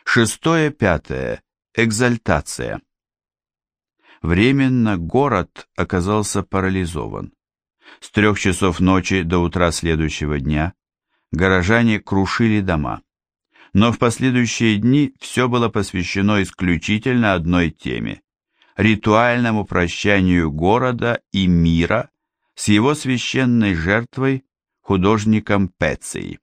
6-5. Экзальтация. Временно город оказался парализован. С 3 часов ночи до утра следующего дня горожане крушили дома. Но в последующие дни все было посвящено исключительно одной теме – ритуальному прощанию города и мира с его священной жертвой, художником Пецией.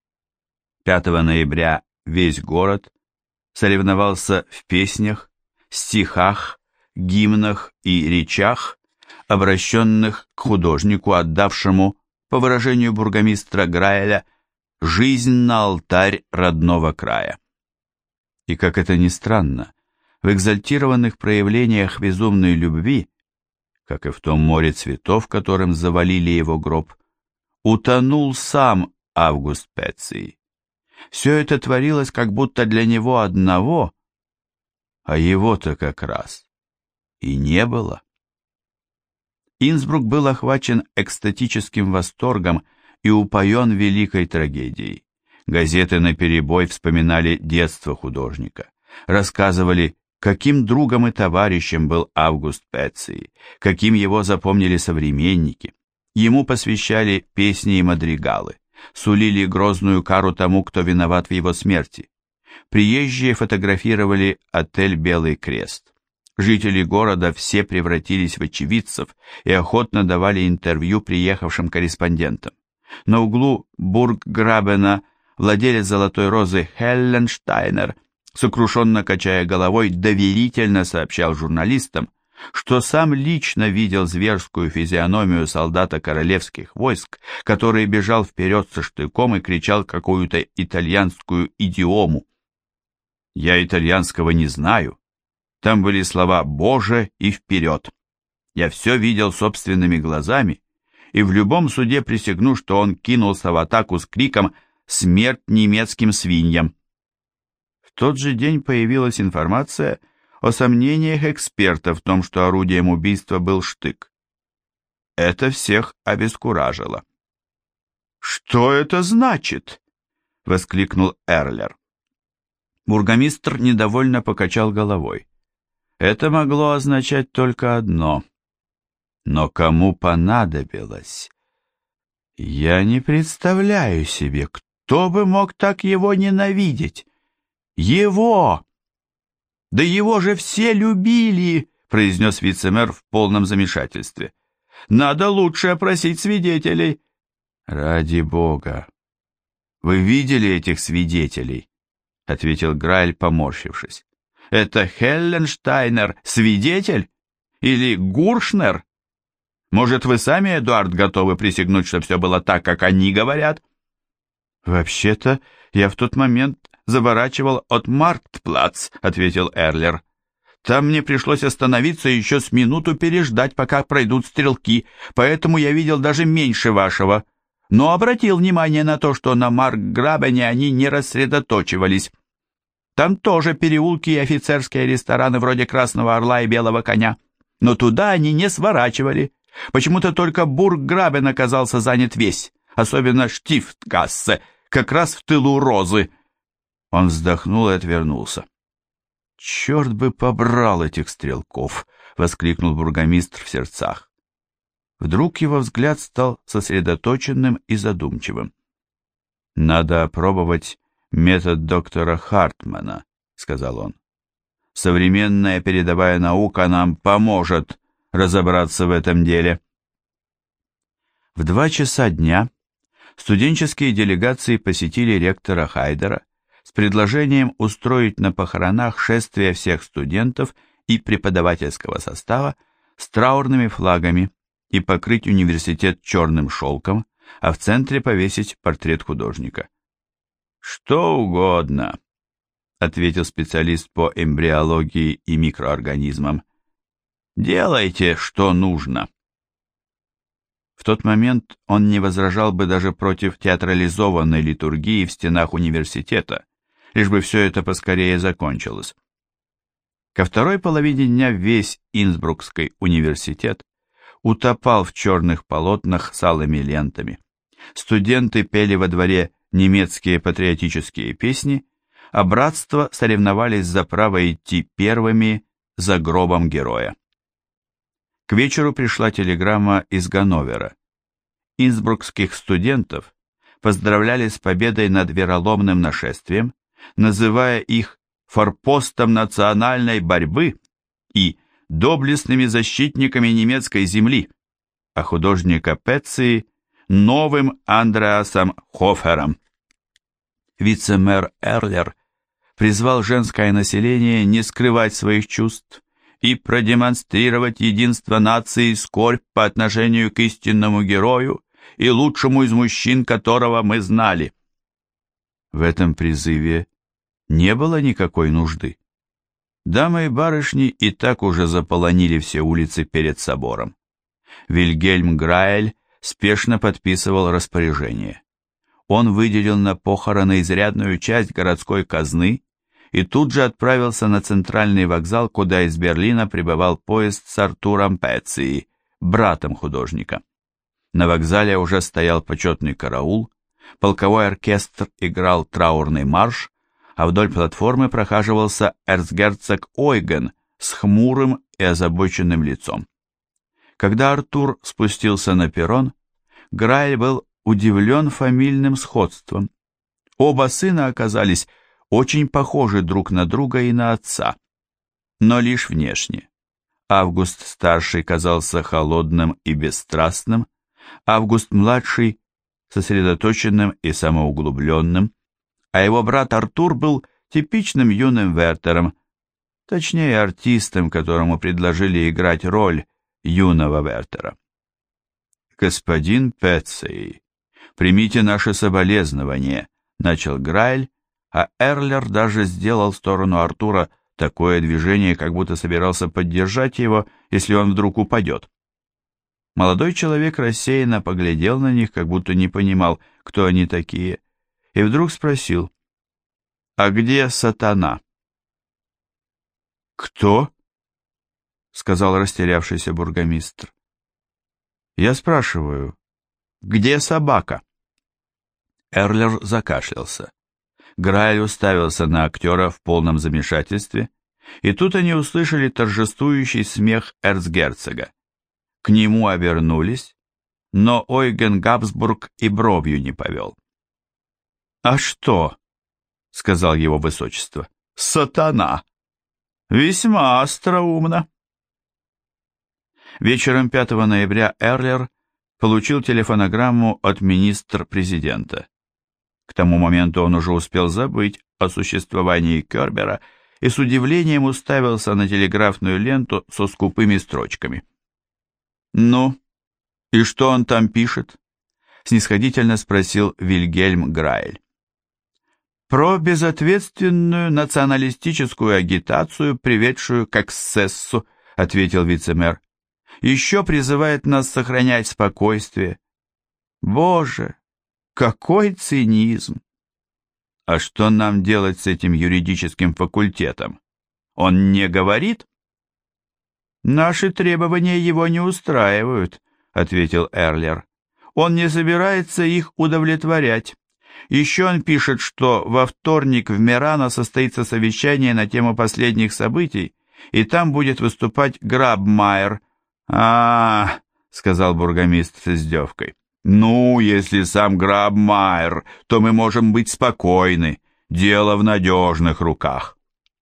5 ноября весь город соревновался в песнях, стихах, гимнах и речах, обращенных к художнику, отдавшему, по выражению бургомистра Граэля, жизнь на алтарь родного края. И, как это ни странно, в экзальтированных проявлениях безумной любви, как и в том море цветов, которым завалили его гроб, утонул сам Август Пеций. Все это творилось как будто для него одного, а его-то как раз и не было. Инсбрук был охвачен экстатическим восторгом и упоен великой трагедией. Газеты наперебой вспоминали детство художника, рассказывали, каким другом и товарищем был Август Пеций, каким его запомнили современники. Ему посвящали песни и мадригалы, сулили грозную кару тому, кто виноват в его смерти. Приезжие фотографировали отель «Белый крест». Жители города все превратились в очевидцев и охотно давали интервью приехавшим корреспондентам. На углу Бургграбена владелец «Золотой розы» Хелленштайнер, сокрушенно качая головой, доверительно сообщал журналистам, что сам лично видел зверскую физиономию солдата королевских войск, который бежал вперед со штыком и кричал какую-то итальянскую идиому. «Я итальянского не знаю. Там были слова «Боже» и «Вперед». Я все видел собственными глазами, и в любом суде присягну, что он кинулся в атаку с криком «Смерть немецким свиньям!». В тот же день появилась информация о сомнениях экспертов в том, что орудием убийства был штык. Это всех обескуражило. «Что это значит?» — воскликнул Эрлер. Бургомистр недовольно покачал головой. Это могло означать только одно. Но кому понадобилось? Я не представляю себе, кто бы мог так его ненавидеть. Его! Да его же все любили, произнес вице-мэр в полном замешательстве. Надо лучше опросить свидетелей. Ради бога! Вы видели этих свидетелей? Ответил Граэль, поморщившись. Это Хелленштайнер свидетель? Или Гуршнер? Может, вы сами, Эдуард, готовы присягнуть, что все было так, как они говорят? Вообще-то, я в тот момент заворачивал от Марктплац, ответил Эрлер. Там мне пришлось остановиться и еще с минуту переждать, пока пройдут стрелки, поэтому я видел даже меньше вашего. Но обратил внимание на то, что на Маркграбене они не рассредоточивались. Там тоже переулки и офицерские рестораны вроде Красного Орла и Белого Коня. Но туда они не сворачивали. Почему-то только Бургграбен оказался занят весь, особенно Штифтгассе, как раз в тылу Розы. Он вздохнул и отвернулся. «Черт бы побрал этих стрелков!» — воскликнул бургомистр в сердцах. Вдруг его взгляд стал сосредоточенным и задумчивым. «Надо опробовать метод доктора Хартмана», — сказал он. «Современная передовая наука нам поможет разобраться в этом деле». В 2 часа дня студенческие делегации посетили ректора Хайдера с предложением устроить на похоронах шествие всех студентов и преподавательского состава с траурными флагами и покрыть университет черным шелком, а в центре повесить портрет художника. «Что угодно», — ответил специалист по эмбриологии и микроорганизмам. «Делайте, что нужно». В тот момент он не возражал бы даже против театрализованной литургии в стенах университета, лишь бы все это поскорее закончилось. Ко второй половине дня весь Инсбрукский университет утопал в черных полотнах с алыми лентами. Студенты пели во дворе немецкие патриотические песни, а братства соревновались за право идти первыми за гробом героя. К вечеру пришла телеграмма из Ганновера. Инсбрукских студентов поздравляли с победой над вероломным нашествием, называя их форпостом национальной борьбы и доблестными защитниками немецкой земли, а художника Пеции новым Андреасом Хофером. Вице-мэр Эрлер призвал женское население не скрывать своих чувств и продемонстрировать единство нации и скорбь по отношению к истинному герою и лучшему из мужчин, которого мы знали. В этом призыве не было никакой нужды. Дамы и барышни и так уже заполонили все улицы перед собором. Вильгельм Граэль спешно подписывал распоряжение. Он выделил на похороны изрядную часть городской казны и тут же отправился на центральный вокзал, куда из Берлина прибывал поезд с Артуром Пецией, братом художника. На вокзале уже стоял почетный караул, полковой оркестр играл траурный марш, а вдоль платформы прохаживался эрцгерцог Ойген с хмурым и озабоченным лицом. Когда Артур спустился на перрон, Граэль был удивлен фамильным сходством. Оба сына оказались очень похожи друг на друга и на отца, но лишь внешне. Август-старший казался холодным и бесстрастным, Август-младший – сосредоточенным и самоуглубленным, а его брат Артур был типичным юным Вертером, точнее артистом, которому предложили играть роль юного Вертера. «Господин Пеций, примите наши соболезнования», — начал Граэль, а Эрлер даже сделал в сторону Артура такое движение, как будто собирался поддержать его, если он вдруг упадет. Молодой человек рассеянно поглядел на них, как будто не понимал, кто они такие, и вдруг спросил: «А где сатана?» «Кто?» — сказал растерявшийся бургомистр. «Я спрашиваю, где собака?» Эрлер закашлялся. Граэль уставился на актера в полном замешательстве, и тут они услышали торжествующий смех эрцгерцога. К нему обернулись, но Ойген Габсбург и бровью не повел. «А что?» — сказал его высочество. «Сатана! Весьма остроумно!» Вечером 5 ноября Эрлер получил телефонограмму от министра-президента. К тому моменту он уже успел забыть о существовании Кербера и с удивлением уставился на телеграфную ленту со скупыми строчками. «Ну, и что он там пишет?» — снисходительно спросил Вильгельм Граэль. «Про безответственную националистическую агитацию, приведшую к эксцессу», — ответил вице-мэр. «Еще призывает нас сохранять спокойствие. Боже, какой цинизм!» «А что нам делать с этим юридическим факультетом? Он не говорит?» «Наши требования его не устраивают», — ответил Эрлер. «Он не собирается их удовлетворять. Еще он пишет, что во вторник в Мерано состоится совещание на тему последних событий, и там будет выступать Грабмайер». Сказал бургомистр с издевкой. «Ну, если сам Грабмайер, то мы можем быть спокойны. Дело в надежных руках».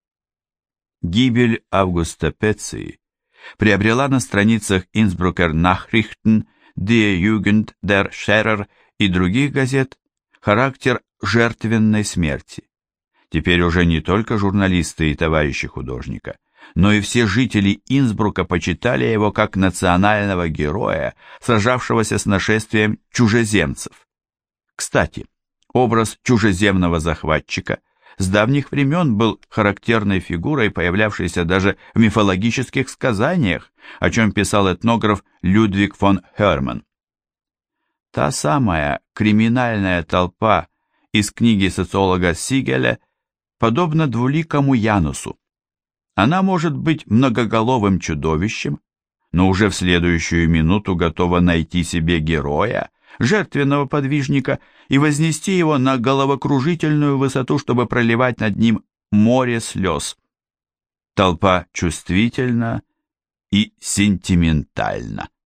Гибель Августа Пеции приобрела на страницах Инсбрукер Nachrichten, Die Jugend, Der Scherer и других газет характер жертвенной смерти. Теперь уже не только журналисты и товарищи художника, но и все жители Инсбрука почитали его как национального героя, сражавшегося с нашествием чужеземцев. Кстати, образ чужеземного захватчика с давних времен был характерной фигурой, появлявшейся даже в мифологических сказаниях, о чем писал этнограф Людвиг фон Херман. Та самая криминальная толпа из книги социолога Сигеля подобна двуликому Янусу. Она может быть многоголовым чудовищем, но уже в следующую минуту готова найти себе героя, жертвенного подвижника, и вознести его на головокружительную высоту, чтобы проливать над ним море слез. Толпа чувствительна и сентиментальна.